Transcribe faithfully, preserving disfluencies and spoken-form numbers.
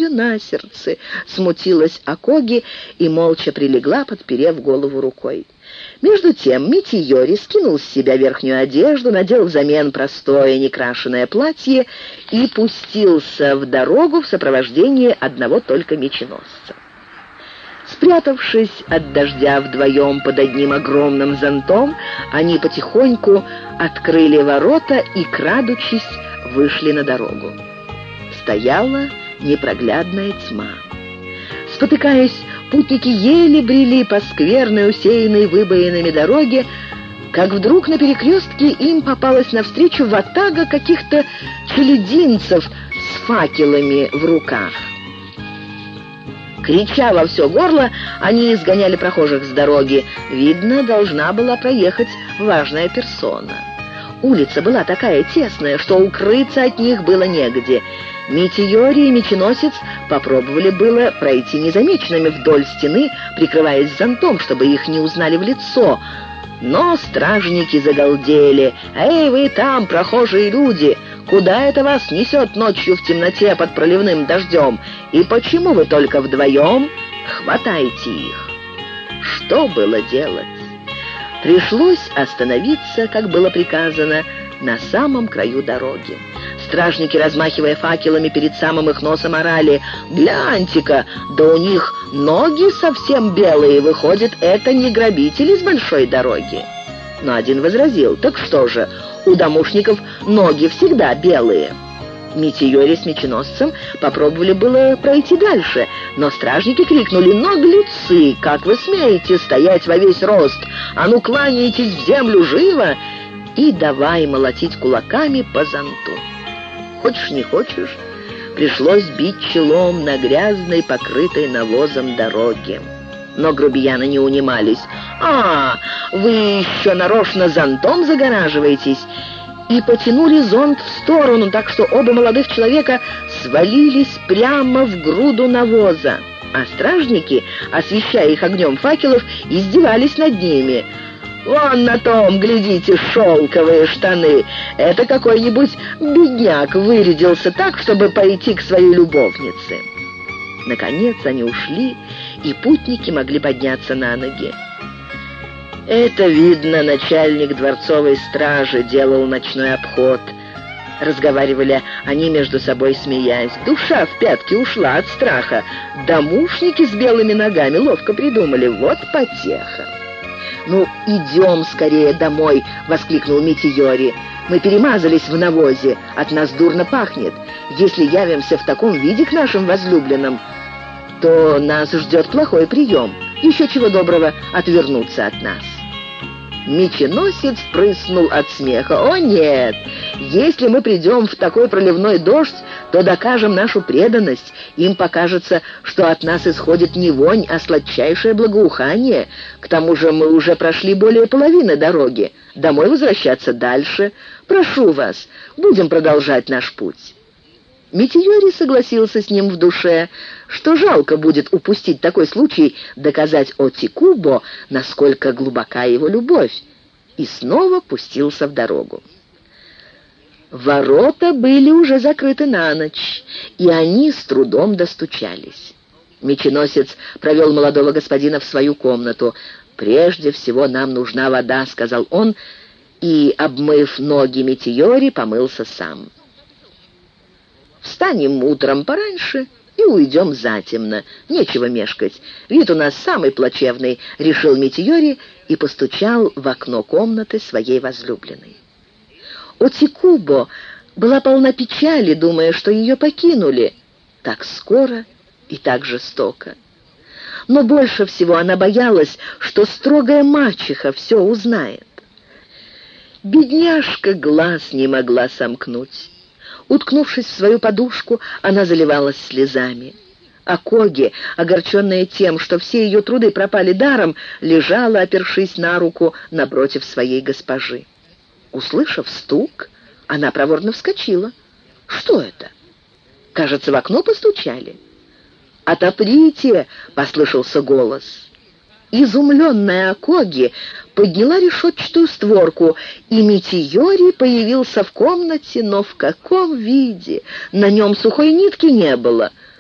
тебе на сердце?» — смутилась Акоги и молча прилегла, подперев голову рукой. Между тем Митийори скинул с себя верхнюю одежду, надел взамен простое некрашенное платье и пустился в дорогу в сопровождении одного только меченосца. Спрятавшись от дождя вдвоем под одним огромным зонтом, они потихоньку открыли ворота и, крадучись, вышли на дорогу. Стояла непроглядная тьма. Спотыкаясь, путники еле брели по скверной, усеянной выбоинами дороге, как вдруг на перекрестке им попалась навстречу ватага каких-то челядинцев с факелами в руках. Крича во все горло, они изгоняли прохожих с дороги. Видно, должна была проехать важная персона. Улица была такая тесная, что укрыться от них было негде. Митийори и меченосец попробовали было пройти незамеченными вдоль стены, прикрываясь зонтом, чтобы их не узнали в лицо. Но стражники загалдели. «Эй, вы там, прохожие люди! Куда это вас несет ночью в темноте под проливным дождем? И почему вы только вдвоем? Хватайте их!» Что было делать? Пришлось остановиться, как было приказано, на самом краю дороги. Стражники, размахивая факелами перед самым их носом, орали: «Гляньте-ка, да у них ноги совсем белые, выходит, это не грабители с большой дороги». Но один возразил: «Так что же, у домушников ноги всегда белые». Митийори с меченосцем попробовали было пройти дальше, но стражники крикнули: «Наглецы! Как вы смеете стоять во весь рост? А ну, кланяйтесь в землю живо!» И давай молотить кулаками по зонту. Хочешь не хочешь, пришлось бить челом на грязной, покрытой навозом дороге. Но грубияны не унимались. «А, вы еще нарочно зонтом загораживаетесь?» И потянули зонт в сторону, так что оба молодых человека свалились прямо в груду навоза. А стражники, освещая их огнем факелов, издевались над ними. «Вон на том, глядите, шелковые штаны! Это какой-нибудь бедняк вырядился так, чтобы пойти к своей любовнице». Наконец они ушли, и путники могли подняться на ноги. «Это, видно, начальник дворцовой стражи делал ночной обход», — разговаривали они между собой, смеясь. «Душа в пятки ушла от страха. Домушники с белыми ногами ловко придумали. Вот потеха». «Ну, идем скорее домой!» — воскликнул Митийори. «Мы перемазались в навозе, от нас дурно пахнет. Если явимся в таком виде к нашим возлюбленным, то нас ждет плохой прием. Еще чего доброго отвернуться от нас». Меченосец прыснул от смеха. «О нет! Если мы придем в такой проливной дождь, то докажем нашу преданность. Им покажется, что от нас исходит не вонь, а сладчайшее благоухание. К тому же мы уже прошли более половины дороги. Домой возвращаться дальше. Прошу вас, будем продолжать наш путь». Митийори согласился с ним в душе, что жалко будет упустить такой случай доказать Отикубо, насколько глубока его любовь, и снова пустился в дорогу. Ворота были уже закрыты на ночь, и они с трудом достучались. Меченосец провел молодого господина в свою комнату. «Прежде всего нам нужна вода», — сказал он, и, обмыв ноги Митийори, помылся сам. «Встанем утром пораньше и уйдем затемно. Нечего мешкать. Вид у нас самый плачевный», — решил Митийори и постучал в окно комнаты своей возлюбленной. Отикубо была полна печали, думая, что ее покинули так скоро и так жестоко. Но больше всего она боялась, что строгая мачеха все узнает. Бедняжка глаз не могла сомкнуть. Уткнувшись в свою подушку, она заливалась слезами. Акоги, огорченная тем, что все ее труды пропали даром, лежала, опершись на руку напротив своей госпожи. Услышав стук, она проворно вскочила. Что это? Кажется, в окно постучали. «Отоприте!» — послышался голос. Изумленная Акоги подняла решетчатую створку, и Митийори появился в комнате, но в каком виде? На нем сухой нитки не было.